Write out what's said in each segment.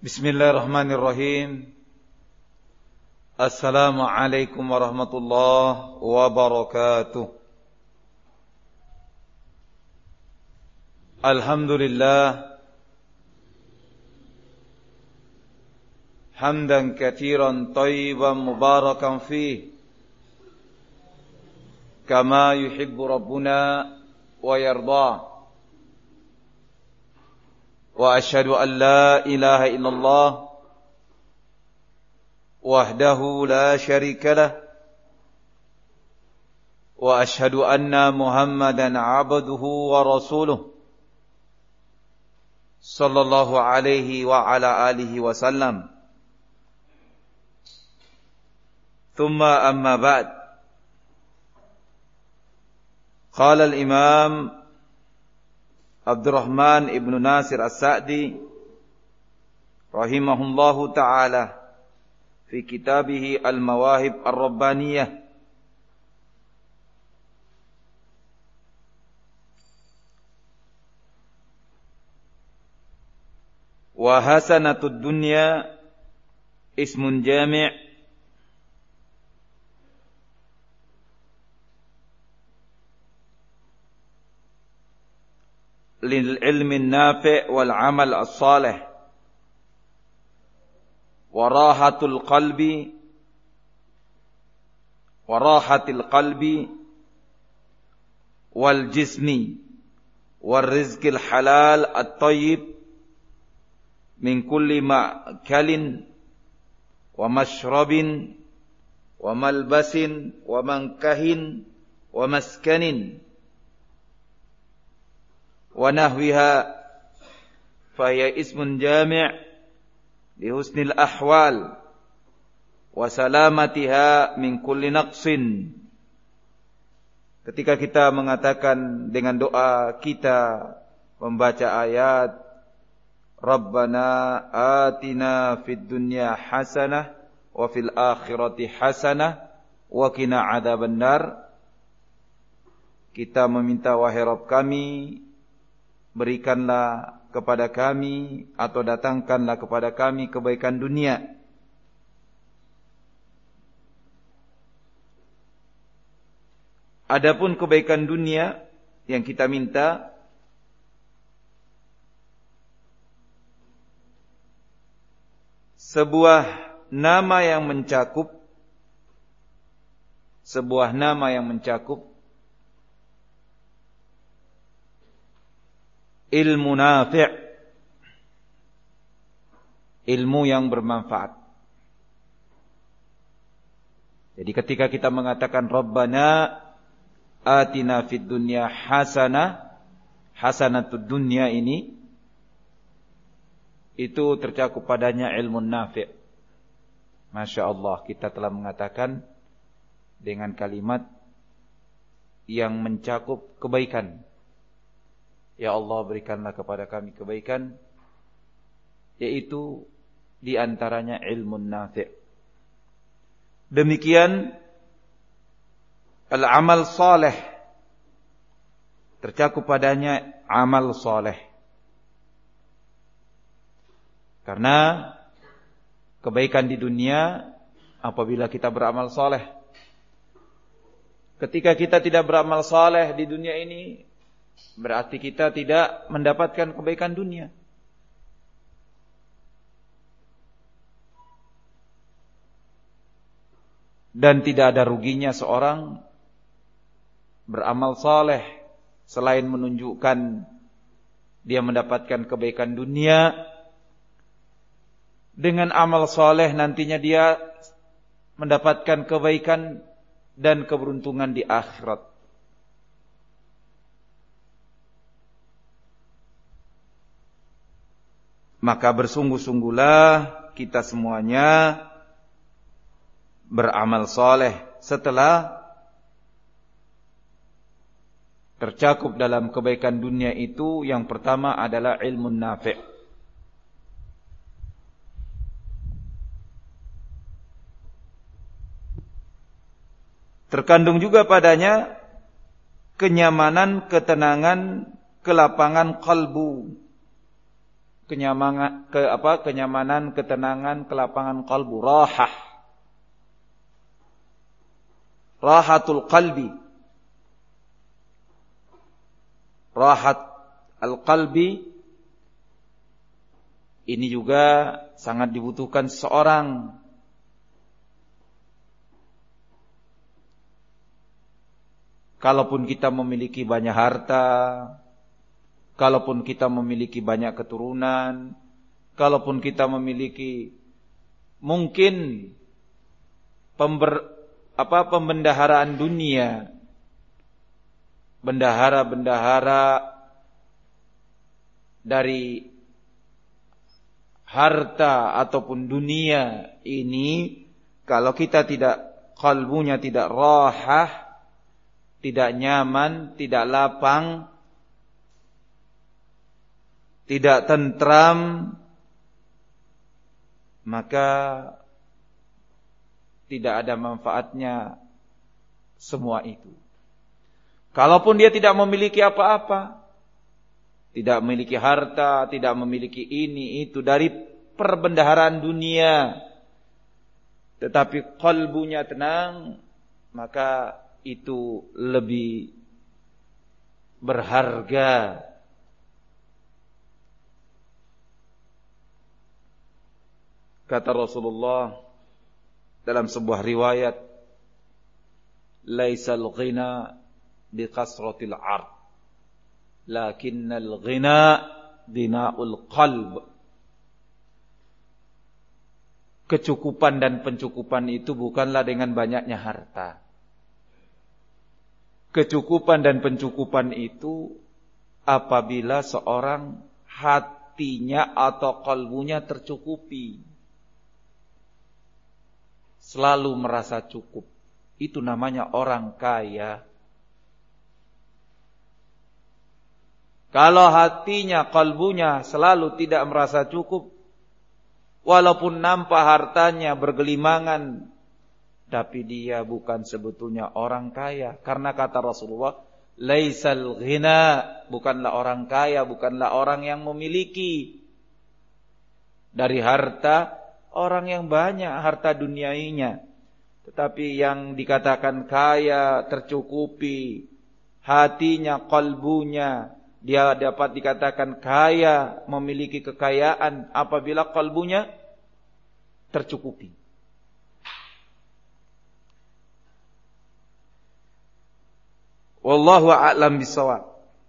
Bismillahirrahmanirrahim. Assalamualaikum warahmatullahi wabarakatuh. Alhamdulillah hamdan katsiran thayyiban mubarakan fihi kama yuhibbu rabbuna wa yarda. Wa asyhadu an la ilaha illallah wahdahu la syarika lah wa asyhadu anna Muhammadan abduhu wa rasuluh sallallahu alaihi wa ala alihi wasallam. Thumma amma ba'd. Qala al-imam Abdurrahman ibn Nasir As-Sa'di rahimahullahu ta'ala fi kitabih Al-Mawahib Ar-Rabbaniyah wa hasanatud dunya ismun jami' lil ilmi nafi' wal amal as-salih wa rahatul qalbi wal jismi wal rizqil halal at-tayyib min kulli ma'kalin wa mashrabin wa malbasin wa mankahin wa maskanin wa nahwiha fahiya ismun jami' li husnil ahwal wa salamatiha min kulli naqsin. Ketika kita mengatakan dengan doa kita membaca ayat Rabbana atina fid dunya hasanah wa fil akhirati hasanah wa qina adzabannar, kita meminta wahai Rabb kami, berikanlah kepada kami atau datangkanlah kepada kami kebaikan dunia adapun kebaikan dunia yang kita minta sebuah nama yang mencakup ilmu nafi', ilmu yang bermanfaat. Jadi ketika kita mengatakan Rabbana atina fid dunya hasanah, hasanatud dunya ini, itu tercakup padanya ilmu nafi'. Masya Allah, kita telah mengatakan dengan kalimat yang mencakup kebaikan. Ya Allah, berikanlah kepada kami kebaikan, yaitu di antaranya ilmu nafi'. Demikian al-amal saleh, tercakup padanya amal saleh. Karena kebaikan di dunia apabila kita beramal saleh. Ketika kita tidak beramal saleh di dunia ini, berarti kita tidak mendapatkan kebaikan dunia. Dan tidak ada ruginya seorang beramal saleh selain menunjukkan dia mendapatkan kebaikan dunia. Dengan amal saleh nantinya dia mendapatkan kebaikan dan keberuntungan di akhirat. Maka bersungguh-sungguhlah kita semuanya beramal saleh setelah tercakup dalam kebaikan dunia itu. Yang pertama adalah ilmu nafi'. Terkandung juga padanya kenyamanan, ketenangan, kelapangan kalbu, kenyamanan, ketenangan, kelapangan qalbu, rahah. Rahatul qalbi. Rahat al-qalbi ini juga sangat dibutuhkan seseorang. Kalaupun kita memiliki banyak harta, kalaupun kita memiliki banyak keturunan, kalaupun kita memiliki mungkin pembendaharaan dunia, bendahara-bendahara dari harta ataupun dunia ini, kalau kita tidak, qalbunya tidak rahah, tidak nyaman, tidak lapang, tidak tentram, maka tidak ada manfaatnya semua itu. Kalaupun dia tidak memiliki apa-apa, tidak memiliki harta, tidak memiliki ini itu dari perbendaharaan dunia, tetapi qalbunya tenang, maka itu lebih berharga. Kata Rasulullah dalam sebuah riwayat, laisal ghina biqasratil 'ard, lakinnal ghina dina'ul qalb. Kecukupan dan pencukupan itu bukanlah dengan banyaknya harta. Kecukupan dan pencukupan itu apabila seorang hatinya atau qalbunya tercukupi, selalu merasa cukup. Itu namanya orang kaya. Kalau hatinya, qalbunya selalu tidak merasa cukup, walaupun nampak hartanya bergelimangan, tapi dia bukan sebetulnya orang kaya. Karena kata Rasulullah, laisal ghina, bukanlah orang kaya, bukanlah orang yang memiliki dari harta, orang yang banyak harta duniainya. Tetapi yang dikatakan kaya, tercukupi, hatinya, qalbunya, dia dapat dikatakan kaya, memiliki kekayaan apabila qalbunya tercukupi. Wallahu a'lam bishawab.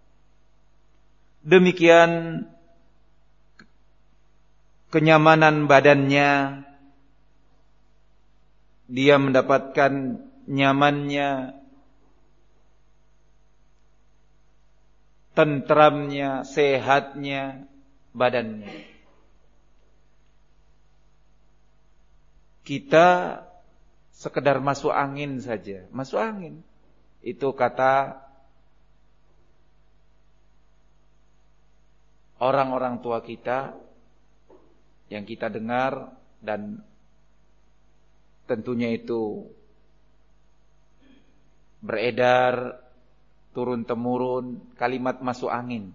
Demikian kenyamanan badannya, dia mendapatkan nyamannya, tentramnya, sehatnya badannya. Kita sekedar masuk angin saja, masuk angin. Itu kata orang-orang tua kita yang kita dengar, dan tentunya itu beredar turun-temurun, kalimat masuk angin.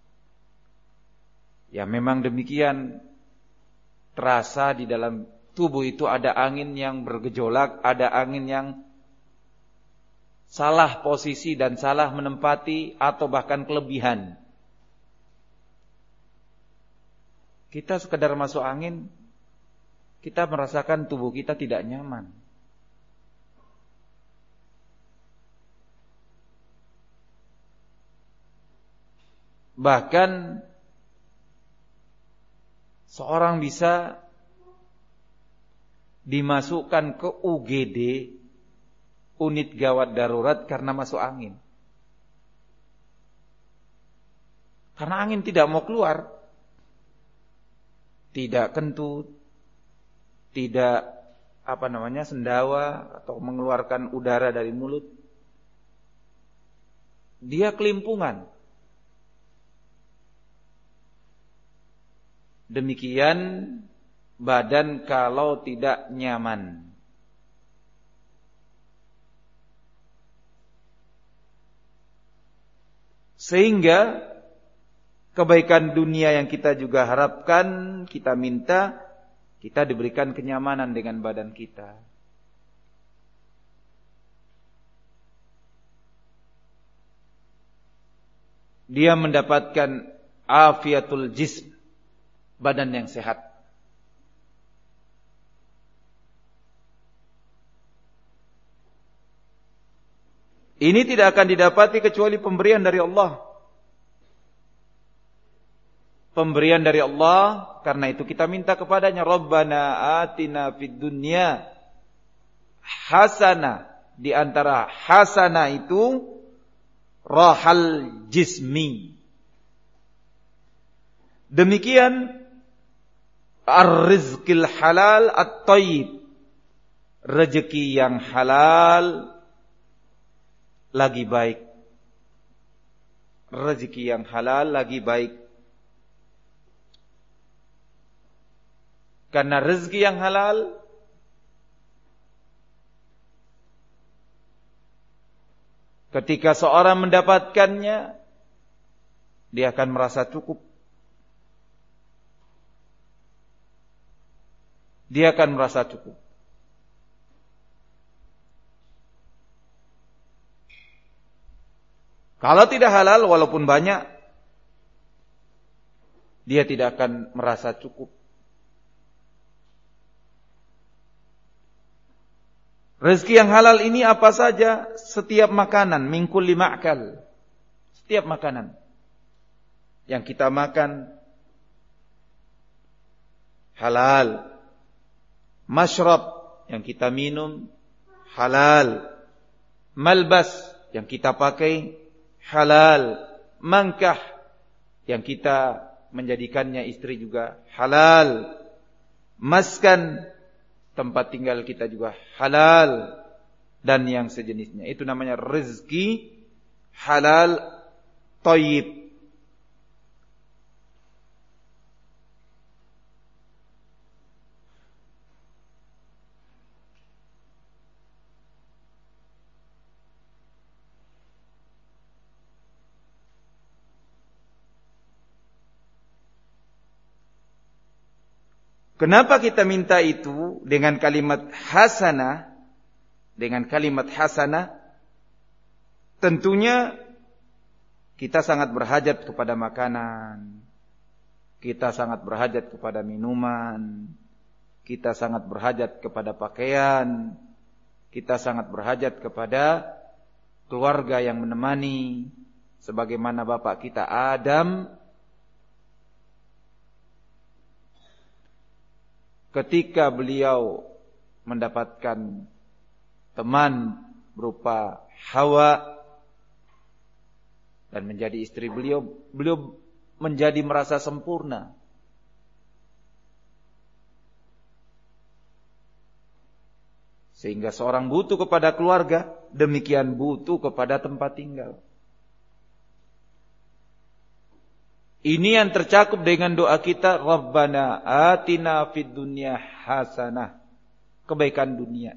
Ya memang demikian, terasa di dalam tubuh itu ada angin yang bergejolak, ada angin yang salah posisi dan salah menempati atau bahkan kelebihan. Kita sekedar masuk angin, kita merasakan tubuh kita tidak nyaman. Bahkan seorang bisa dimasukkan ke UGD, unit gawat darurat, karena masuk angin. Karena angin tidak mau keluar, tidak kentut, tidak sendawa atau mengeluarkan udara dari mulut. Dia kelimpungan. Demikian badan kalau tidak nyaman. Sehingga kebaikan dunia yang kita juga harapkan, kita minta, kita diberikan kenyamanan dengan badan kita. Dia mendapatkan afiatul jism, badan yang sehat. Ini tidak akan didapati kecuali pemberian dari Allah. Pemberian dari Allah, karena itu kita minta kepadanya, Rabbana atina fid dunya hasanah. Di antara hasanah itu rahal jismi. Demikian ar-rizqil halal at-tayyib. Rezeki yang halal lagi baik. Rezeki yang halal lagi baik. Karena rezeki yang halal ketika seorang mendapatkannya, dia akan merasa cukup. Dia akan merasa cukup. Kalau tidak halal, walaupun banyak, dia tidak akan merasa cukup. Rezeki yang halal ini apa saja? Setiap makanan, min kulli ma'kal. Setiap makanan yang kita makan halal. Mashrab yang kita minum halal. Malbas yang kita pakai halal. Mangkah yang kita menjadikannya istri juga halal. Maskan, tempat tinggal kita juga halal, dan yang sejenisnya. Itu namanya rezeki halal thayyib. Kenapa kita minta itu dengan kalimat hasanah? Dengan kalimat hasanah, tentunya kita sangat berhajat kepada makanan. Kita sangat berhajat kepada minuman. Kita sangat berhajat kepada pakaian. Kita sangat berhajat kepada keluarga yang menemani. Sebagaimana bapak kita Adam, ketika beliau mendapatkan teman berupa Hawa dan menjadi istri beliau, beliau menjadi merasa sempurna. Sehingga seorang butuh kepada keluarga, demikian butuh kepada tempat tinggal. Ini yang tercakup dengan doa kita, Rabbana atina fid dunya hasanah. Kebaikan dunia.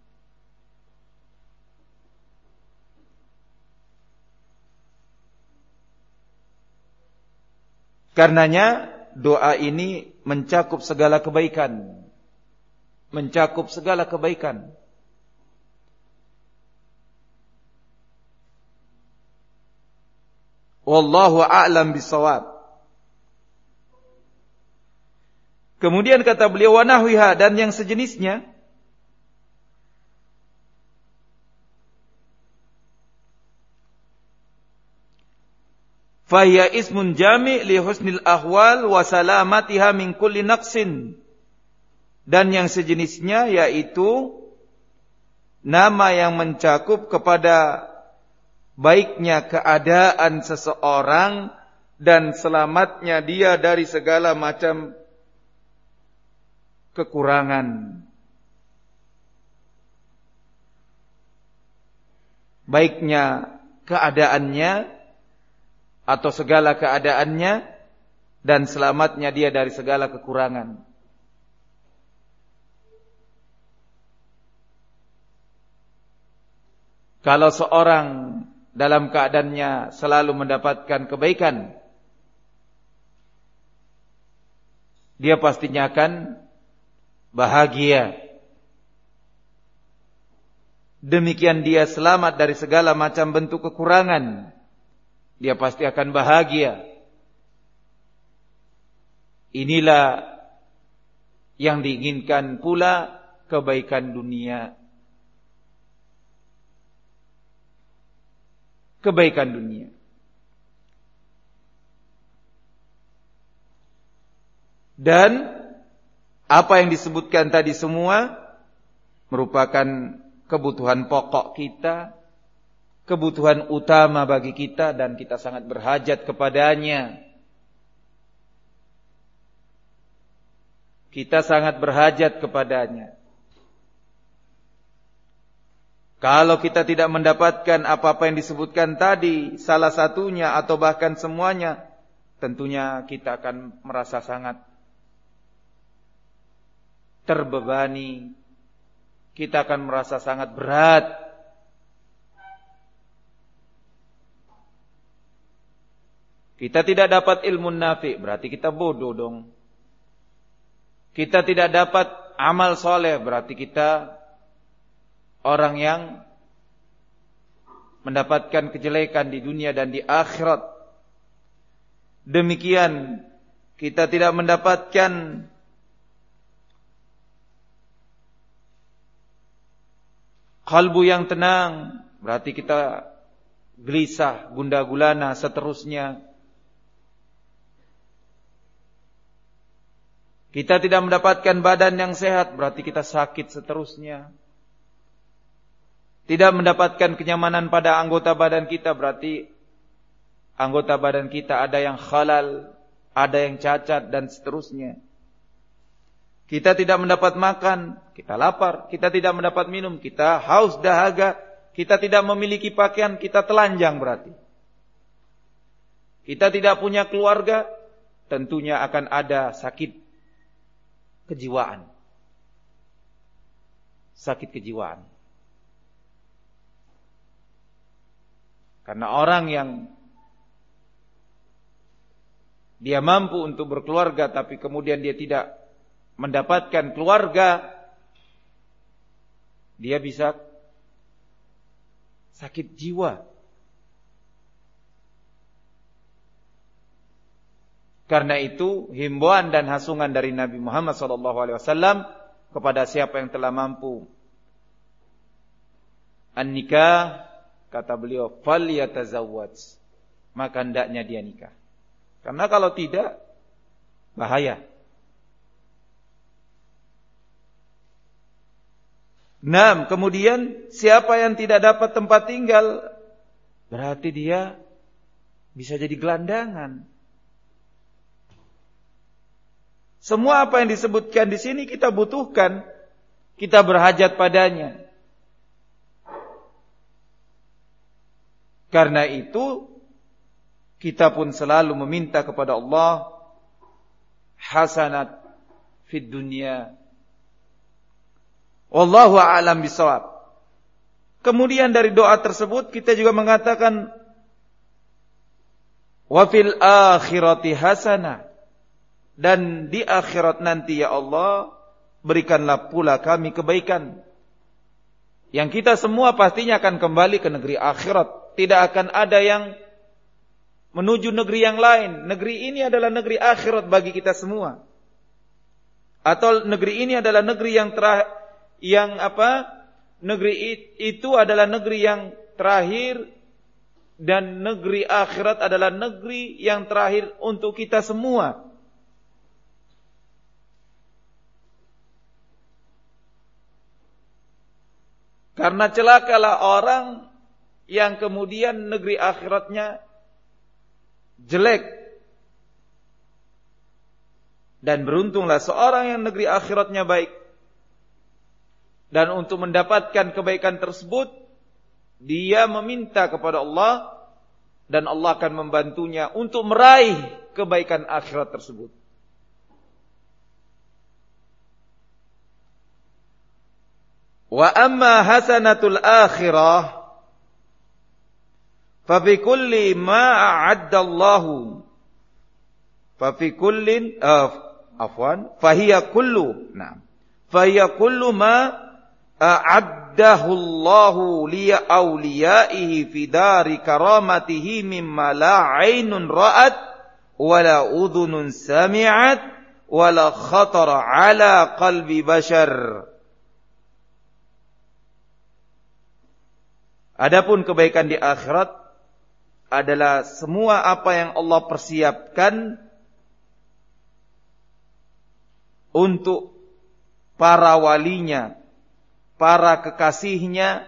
Karenanya doa ini mencakup segala kebaikan. Mencakup segala kebaikan. Wallahu a'lam bishawab. Kemudian kata beliau, wa nahwiha, dan yang sejenisnya. Fahiya ismun jami' li husnil ahwal wa salamatiha min kulli naqsin. Dan yang sejenisnya yaitu nama yang mencakup kepada baiknya keadaan seseorang dan selamatnya dia dari segala macam kekurangan. Baiknya keadaannya atau segala keadaannya dan selamatnya dia dari segala kekurangan. Kalau seorang dalam keadaannya selalu mendapatkan kebaikan, dia pastinya akan bahagia. Demikian dia selamat dari segala macam bentuk kekurangan, dia pasti akan bahagia. Inilah yang diinginkan pula kebaikan dunia. Kebaikan dunia. Dan apa yang disebutkan tadi semua merupakan kebutuhan pokok kita, kebutuhan utama bagi kita, dan kita sangat berhajat kepadanya. Kita sangat berhajat kepadanya. Kalau kita tidak mendapatkan apa-apa yang disebutkan tadi, salah satunya atau bahkan semuanya, tentunya kita akan merasa sangat terbebani. Kita akan merasa sangat berat. Kita tidak dapat ilmu nafi, berarti kita bodoh dong. Kita tidak dapat amal soleh, berarti kita orang yang mendapatkan kejelekan di dunia dan di akhirat. Demikian kita tidak mendapatkan kalbu yang tenang, berarti kita gelisah, gundah gulana, seterusnya. Kita tidak mendapatkan badan yang sehat, berarti kita sakit, seterusnya. Tidak mendapatkan kenyamanan pada anggota badan kita, berarti anggota badan kita ada yang khalal, ada yang cacat, dan seterusnya. Kita tidak mendapat makan, kita lapar. Kita tidak mendapat minum, kita haus dahaga. Kita tidak memiliki pakaian, kita telanjang berarti. Kita tidak punya keluarga, tentunya akan ada sakit kejiwaan. Sakit kejiwaan. Karena orang yang dia mampu untuk berkeluarga tapi kemudian dia tidak mendapatkan keluarga, dia bisa sakit jiwa. Karena itu himbauan dan hasungan dari Nabi Muhammad SAW kepada siapa yang telah mampu an-nikah, kata beliau, falyatazawwaj, maka hendaknya dia nikah. Karena kalau tidak, bahaya. Nah, kemudian siapa yang tidak dapat tempat tinggal, berarti dia bisa jadi gelandangan. Semua apa yang disebutkan di sini kita butuhkan, kita berhajat padanya. Karena itu kita pun selalu meminta kepada Allah hasanat fid dunya. Wallahu a'lam bishawab. Kemudian dari doa tersebut kita juga mengatakan wa fil akhirati hasanah. Dan di akhirat nanti ya Allah, berikanlah pula kami kebaikan. Yang kita semua pastinya akan kembali ke negeri akhirat. Tidak akan ada yang menuju negeri yang lain. Negeri ini adalah negeri akhirat bagi kita semua. Atau negeri ini adalah negeri negeri itu adalah negeri yang terakhir. Dan negeri akhirat adalah negeri yang terakhir untuk kita semua. Karena celakalah orang yang kemudian negeri akhiratnya jelek. Dan beruntunglah seorang yang negeri akhiratnya baik. Dan untuk mendapatkan kebaikan tersebut, dia meminta kepada Allah, dan Allah akan membantunya untuk meraih kebaikan akhirat tersebut. Wa amma hasanatul akhirah fa fi kulli ma a'adda Allah fa fi kullin fahiya kullu ma a'addahu Allahu li awliyaihi fi dari karamatihi mimma la 'ainun ra'at wala udhunun sami'at wala khatara 'ala qalbi bashar. Adapun kebaikan di akhirat adalah semua apa yang Allah persiapkan untuk para walinya, para kekasihnya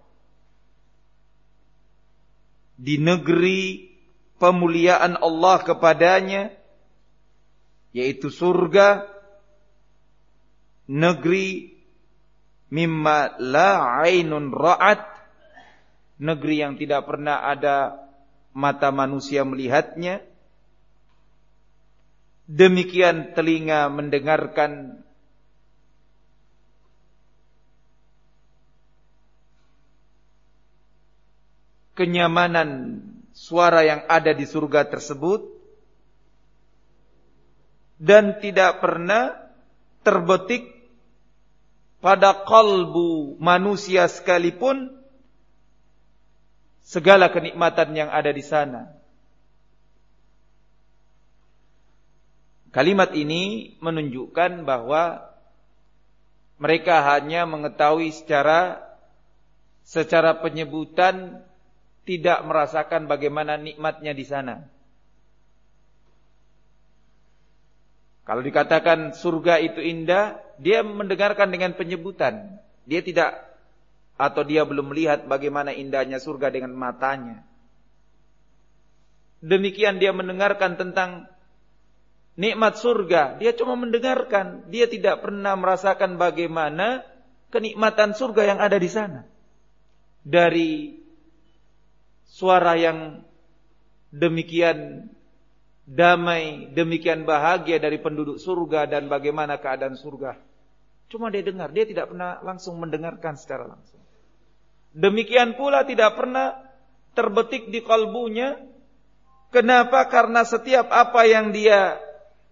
di negeri pemuliaan Allah kepadanya, yaitu surga, negeri mimma la 'ainun ra'at, negeri yang tidak pernah ada mata manusia melihatnya, demikian telinga mendengarkan kenyamanan suara yang ada di surga tersebut, dan tidak pernah terbetik pada kalbu manusia sekalipun segala kenikmatan yang ada di sana. Kalimat ini menunjukkan bahwa mereka hanya mengetahui secara penyebutan, tidak merasakan bagaimana nikmatnya di sana. Kalau dikatakan surga itu indah, dia mendengarkan dengan penyebutan. Dia tidak, atau dia belum melihat bagaimana indahnya surga dengan matanya. Demikian dia mendengarkan tentang nikmat surga, dia cuma mendengarkan, dia tidak pernah merasakan bagaimana kenikmatan surga yang ada di sana. Dari suara yang demikian damai, demikian bahagia dari penduduk surga dan bagaimana keadaan surga, cuma dia dengar, dia tidak pernah langsung mendengarkan secara langsung. Demikian pula tidak pernah terbetik di kalbunya. Kenapa? Karena setiap apa yang dia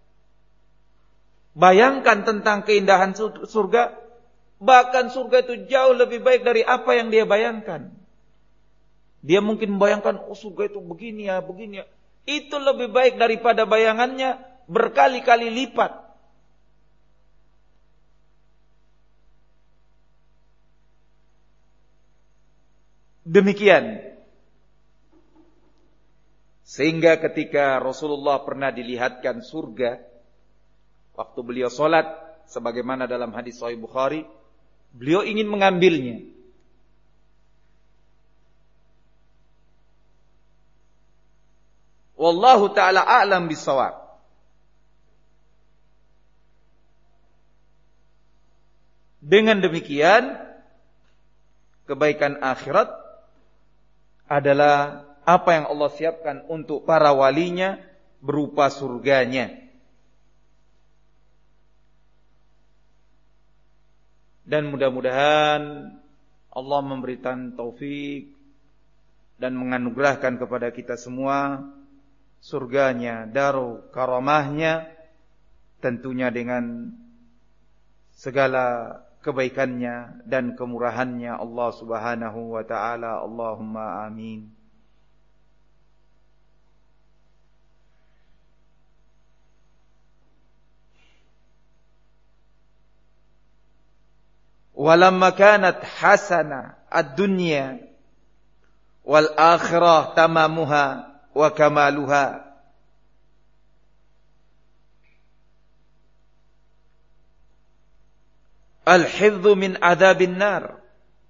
bayangkan tentang keindahan surga, bahkan surga itu jauh lebih baik dari apa yang dia bayangkan. Dia mungkin membayangkan, surga itu begini ya. Itu lebih baik daripada bayangannya berkali-kali lipat. Demikian. Sehingga ketika Rasulullah pernah dilihatkan surga, waktu beliau sholat, sebagaimana dalam hadis Sahih Bukhari, beliau ingin mengambilnya. Wallahu ta'ala a'lam bisawab. Dengan demikian, kebaikan akhirat adalah apa yang Allah siapkan untuk para walinya berupa surganya. Dan mudah-mudahan Allah memberikan taufik dan menganugerahkan kepada kita semua surganya, daru karamahnya, tentunya dengan segala kebaikannya dan kemurahannya Allah Subhanahu wa ta'ala. Allahumma amin. Walamma kanat hasana ad-dunya wal akhirah tamamuha wa kamaluha, al-hifdhu min adhabin nar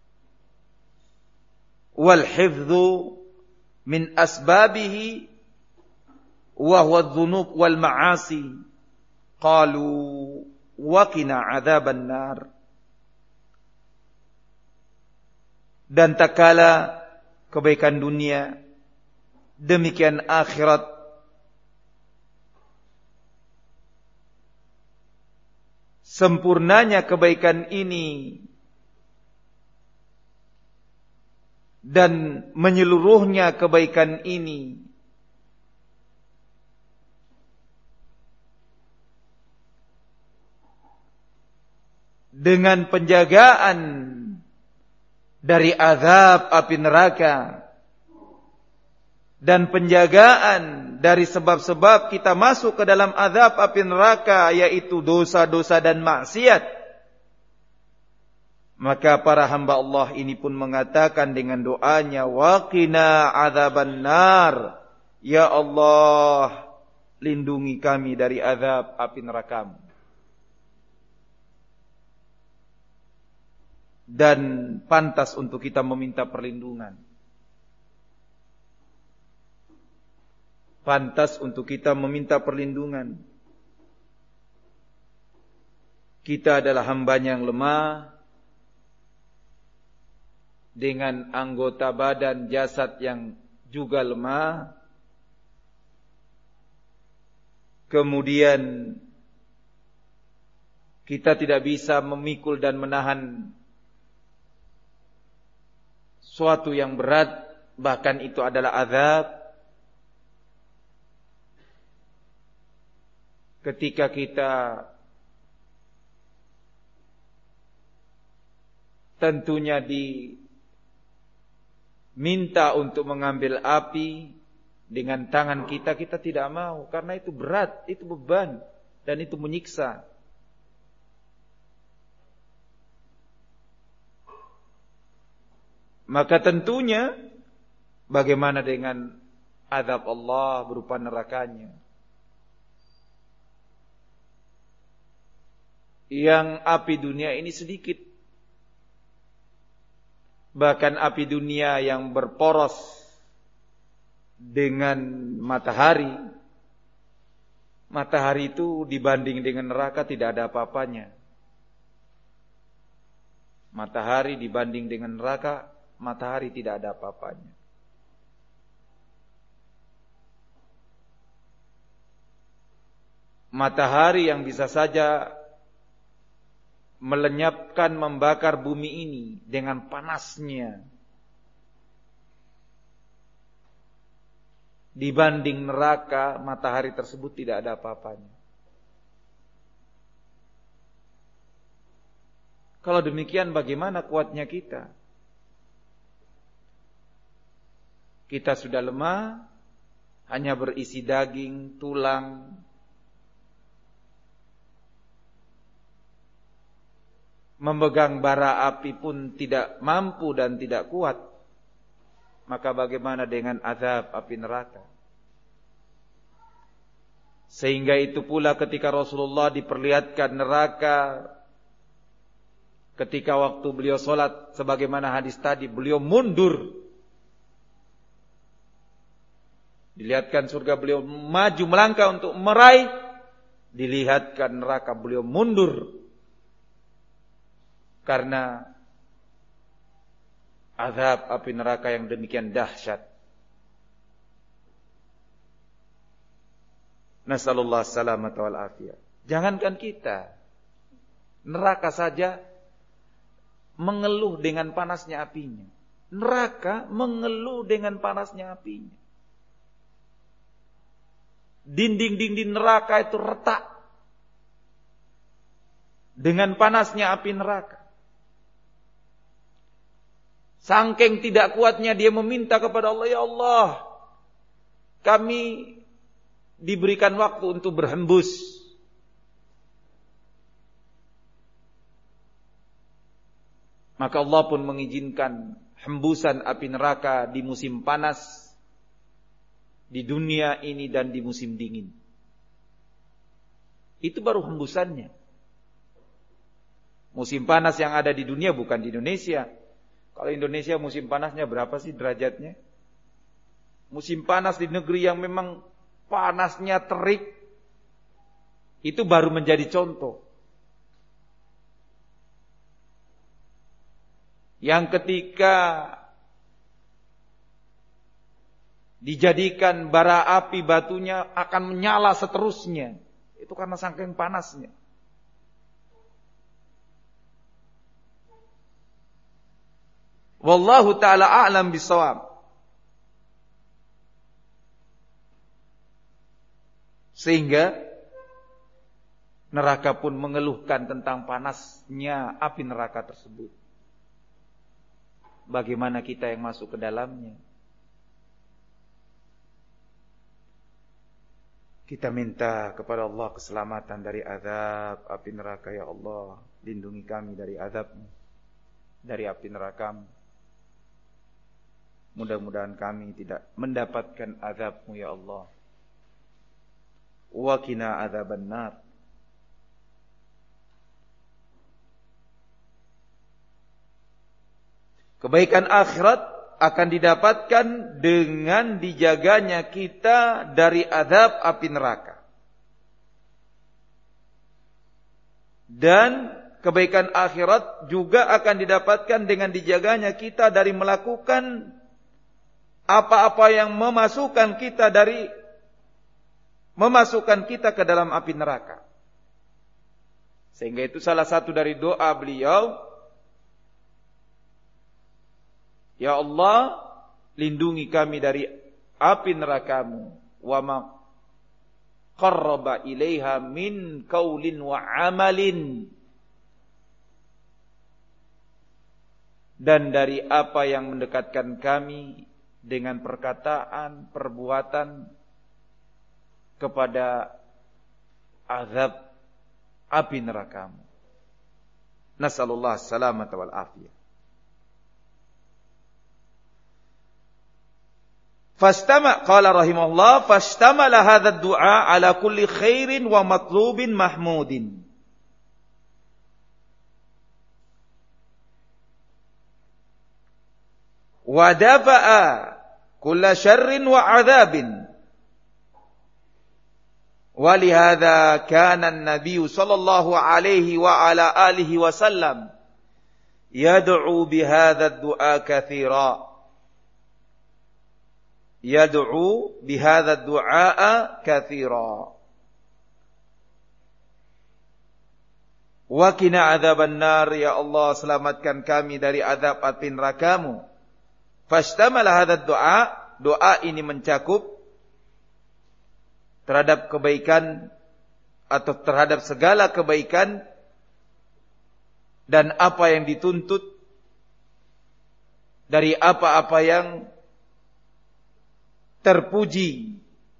wal hifdhu min asbabihi wa huwa adh-dhunub wal ma'asi. Qalu wa qina adzaban nar. Dan tak kala kebaikan dunia, demikian akhirat sempurnanya kebaikan ini dan menyeluruhnya kebaikan ini dengan penjagaan dari azab api neraka dan penjagaan dari sebab-sebab kita masuk ke dalam azab api neraka, yaitu dosa-dosa dan maksiat, maka para hamba Allah ini pun mengatakan dengan doanya, waqina azaban nar, ya Allah, lindungi kami dari azab api neraka-Mu. Dan pantas untuk kita meminta perlindungan. Pantas untuk kita meminta perlindungan. Kita adalah hamba-Nya yang lemah, dengan anggota badan jasad yang juga lemah. Kemudian kita tidak bisa memikul dan menahan suatu yang berat, bahkan itu adalah azab. Ketika kita tentunya diminta untuk mengambil api dengan tangan kita, kita tidak mau, karena itu berat, itu beban, dan itu menyiksa. Maka tentunya bagaimana dengan azab Allah berupa nerakanya, yang api dunia ini sedikit. Bahkan api dunia yang berporos dengan matahari, matahari itu dibanding dengan neraka tidak ada apa-apanya. Matahari dibanding dengan neraka, matahari tidak ada apa-apanya. Matahari yang bisa saja melenyapkan, membakar bumi ini dengan panasnya, dibanding neraka, matahari tersebut tidak ada apa-apanya. Kalau demikian, bagaimana kuatnya kita? Kita sudah lemah, hanya berisi daging, tulang, memegang bara api pun tidak mampu dan tidak kuat. Maka bagaimana dengan azab api neraka? Sehingga itu pula ketika Rasulullah diperlihatkan neraka, ketika waktu beliau sholat, sebagaimana hadis tadi, beliau mundur. Dilihatkan surga, beliau maju melangkah untuk meraih. Dilihatkan neraka, beliau mundur. Karena azab api neraka yang demikian dahsyat. Nasallallahu salamata wal afiyah. Jangankan kita, neraka saja mengeluh dengan panasnya apinya. Neraka mengeluh dengan panasnya apinya. Dinding-dinding neraka itu retak dengan panasnya api neraka. Saking tidak kuatnya dia meminta kepada Allah, ya Allah, kami diberikan waktu untuk berhembus. Maka Allah pun mengizinkan hembusan api neraka di musim panas, di dunia ini dan di musim dingin. Itu baru hembusannya. Musim panas yang ada di dunia bukan di Indonesia. Kalau Indonesia musim panasnya berapa sih derajatnya? Musim panas di negeri yang memang panasnya terik, itu baru menjadi contoh. Yang ketika dijadikan bara api, batunya akan menyala seterusnya. Itu karena saking panasnya. Wallahu ta'ala a'lam bisawab. Sehingga Neraka pun mengeluhkan tentang panasnya api neraka tersebut. Bagaimana kita yang masuk ke dalamnya? Kita minta kepada Allah keselamatan dari azab api neraka. Ya Allah, lindungi kami dari azab-Mu, dari api neraka-Mu. Mudah-mudahan kami tidak mendapatkan azab-Mu ya Allah. Wa qina adzabannar. Kebaikan akhirat akan didapatkan dengan dijaganya kita dari azab api neraka. Dan kebaikan akhirat juga akan didapatkan dengan dijaganya kita dari melakukan apa-apa yang memasukkan kita ke dalam api neraka. Sehingga itu salah satu dari doa beliau, ya Allah, lindungi kami dari api neraka-Mu, wa ma qarraba ilaiha min qaulin wa amalin, dan dari apa yang mendekatkan kami dengan perkataan, perbuatan kepada azab api neraka-Mu. Nasallallahu salamata wal afiyah. Qala rahimahullah, fastamala hadha ad-du'a ala kulli khairin wa matlubin mahmudin. Wa dafa'a kulla syarrin wa 'adzabin. Wa lihadza kana an-nabiy sallallahu alaihi wa ala alihi wa sallam yad'u bi hadha ad-du'a katsira. Yad'u bihadza ad-du'a katsira. Wa qina adzaban nar, ya Allah, selamatkan kami dari azab api neraka-Mu. Fastamala hadza ad-du'a, doa ini mencakup terhadap kebaikan atau terhadap segala kebaikan dan apa yang dituntut dari apa-apa yang terpuji.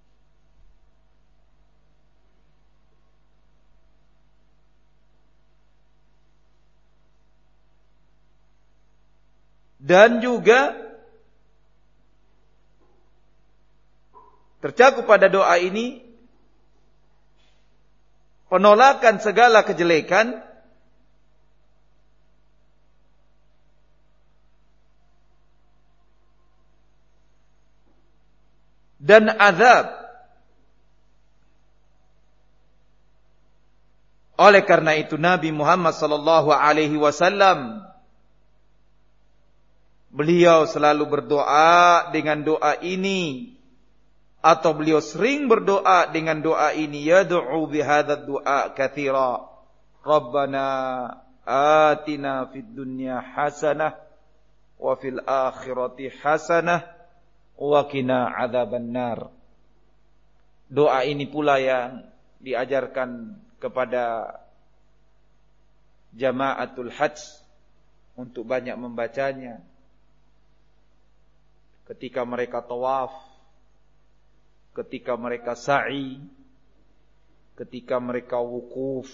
Dan juga tercakup pada doa ini penolakan segala kejelekan dan azab. Oleh karena itu Nabi Muhammad sallallahu alaihi wasallam beliau selalu berdoa dengan doa ini, atau beliau sering berdoa dengan doa ini, yad'u bihadzal du'a katsira. Rabbana atina fid dunya hasanah wa fil akhirati hasanah wa qina adzabannar. Doa ini pula yang diajarkan kepada jamaatul hajj untuk banyak membacanya ketika mereka tawaf, ketika mereka sa'i, ketika mereka wukuf,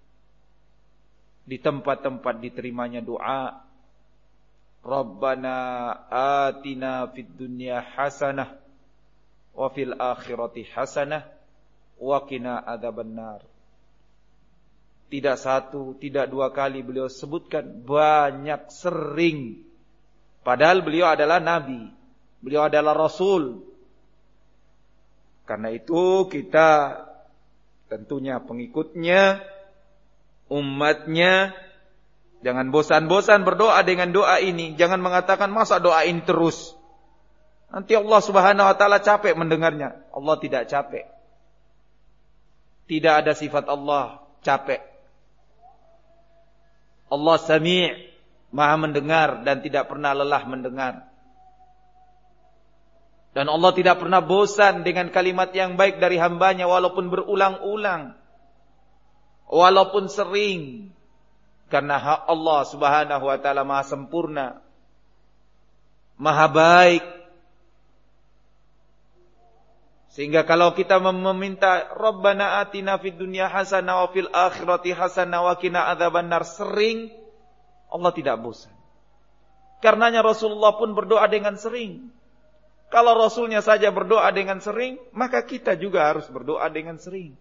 di tempat-tempat diterimanya doa. Rabbana atina fid dunya hasanah wa fil akhirati hasanah wa qina adzabannar. Tidak satu, tidak dua kali beliau sebutkan, banyak, sering. Padahal beliau adalah nabi, beliau adalah rasul. Karena itu kita tentunya pengikutnya, umatnya, jangan bosan-bosan berdoa dengan doa ini. Jangan mengatakan masa doa ini terus, nanti Allah subhanahu wa ta'ala capek mendengarnya. Allah tidak capek. Tidak ada sifat Allah capek. Allah sami', maha mendengar dan tidak pernah lelah mendengar. Dan Allah tidak pernah bosan dengan kalimat yang baik dari hambanya walaupun berulang-ulang. walaupun sering, karena Allah Subhanahu wa taala Maha sempurna, Maha baik. Sehingga kalau kita meminta Rabbana atina fid dunya hasanah wa fil akhirati hasanah wa qina adzabannar sering, Allah tidak bosan. Karenanya Rasulullah pun berdoa dengan sering. Kalau Rasulnya saja berdoa dengan sering, maka kita juga harus berdoa dengan sering.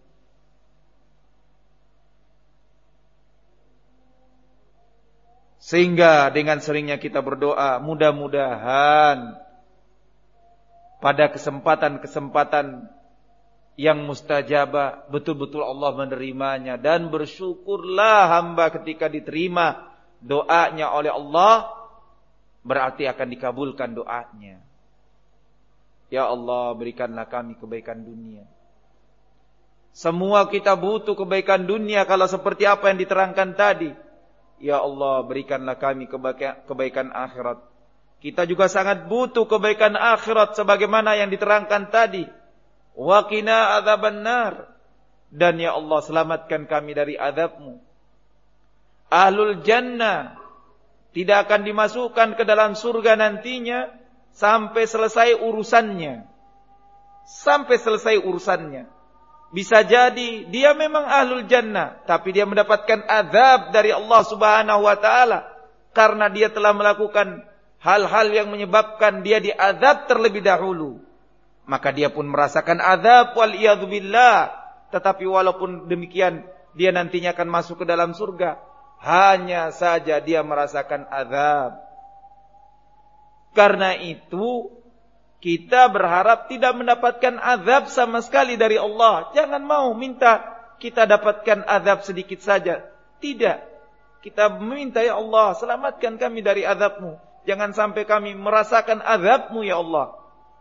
Sehingga dengan seringnya kita berdoa, mudah-mudahan pada kesempatan-kesempatan yang mustajabah, betul-betul Allah menerimanya. Dan bersyukurlah hamba ketika diterima doanya oleh Allah, berarti akan dikabulkan doanya. Ya Allah, berikanlah kami kebaikan dunia. Semua kita butuh kebaikan dunia kalau seperti apa yang diterangkan tadi. Ya Allah, berikanlah kami kebaikan akhirat. Kita juga sangat butuh kebaikan akhirat sebagaimana yang diterangkan tadi. Wa qina adzabannar. Dan ya Allah, selamatkan kami dari azab-Mu. Ahlul jannah tidak akan dimasukkan ke dalam surga nantinya sampai selesai urusannya. Sampai selesai urusannya. Bisa jadi dia memang ahlul jannah, tapi dia mendapatkan azab dari Allah Subhanahu wa taala karena dia telah melakukan hal-hal yang menyebabkan dia diazab terlebih dahulu. Maka dia pun merasakan azab wal iyadzu billah. Tetapi walaupun demikian dia nantinya akan masuk ke dalam surga. Hanya saja dia merasakan azab. Karena itu kita berharap tidak mendapatkan azab sama sekali dari Allah. Jangan mau minta kita dapatkan azab sedikit saja. Tidak. Kita meminta, ya Allah, selamatkan kami dari azab-Mu. Jangan sampai kami merasakan azab-Mu, ya Allah.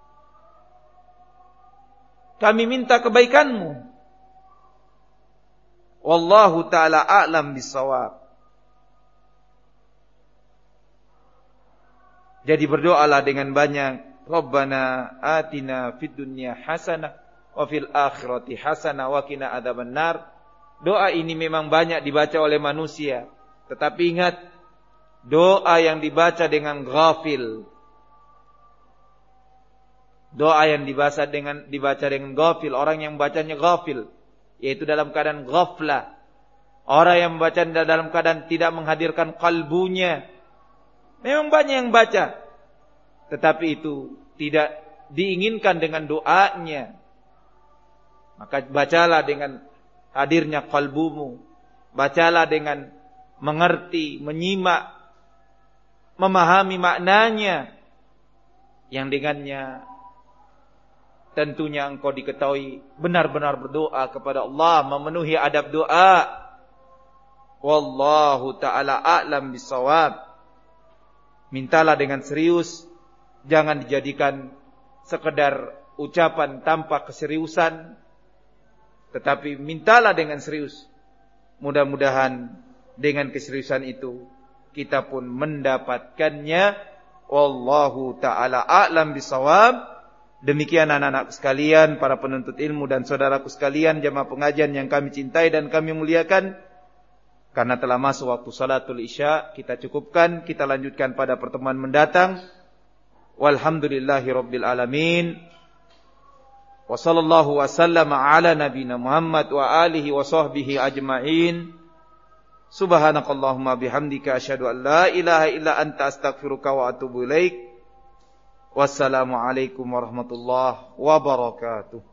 Kami minta kebaikan-Mu. Wallahu ta'ala a'lam bissawab. Jadi berdoalah dengan banyak. Rabbana atina fid dunya hasanah wa fil akhirati hasanah wa qina adzabannar. Doa ini memang banyak dibaca oleh manusia, tetapi ingat, doa yang dibaca dengan ghafil, doa yang dibaca dengan ghafil, orang yang bacanya ghafil, yaitu dalam keadaan ghaflah, orang yang membaca dalam keadaan tidak menghadirkan kalbunya. Memang banyak yang baca, tetapi itu tidak diinginkan dengan doanya. Maka bacalah dengan hadirnya kalbumu. Bacalah dengan mengerti, menyimak, memahami maknanya. Yang dengannya tentunya engkau diketahui benar-benar berdoa kepada Allah, memenuhi adab doa. Wallahu ta'ala a'lam bissawab. Mintalah dengan serius. Jangan dijadikan sekedar ucapan tanpa keseriusan, tetapi mintalah dengan serius. Mudah-mudahan dengan keseriusan itu kita pun mendapatkannya. Wallahu ta'ala a'lam bisawab. Demikian anak-anak sekalian, para penuntut ilmu dan saudaraku sekalian, jamaah pengajian yang kami cintai dan kami muliakan. Karena telah masuk waktu salatul isya, kita cukupkan, kita lanjutkan pada pertemuan mendatang. Walhamdulillahi rabbil alamin. Wa sallallahu wa sallama ala nabina Muhammad wa alihi wa sahbihi ajma'in. Subhanakallahumma bihamdika asyhadu an la ilaha illa anta astaghfiruka wa atubu ilaik. Wassalamu alaikum warahmatullahi wabarakatuh.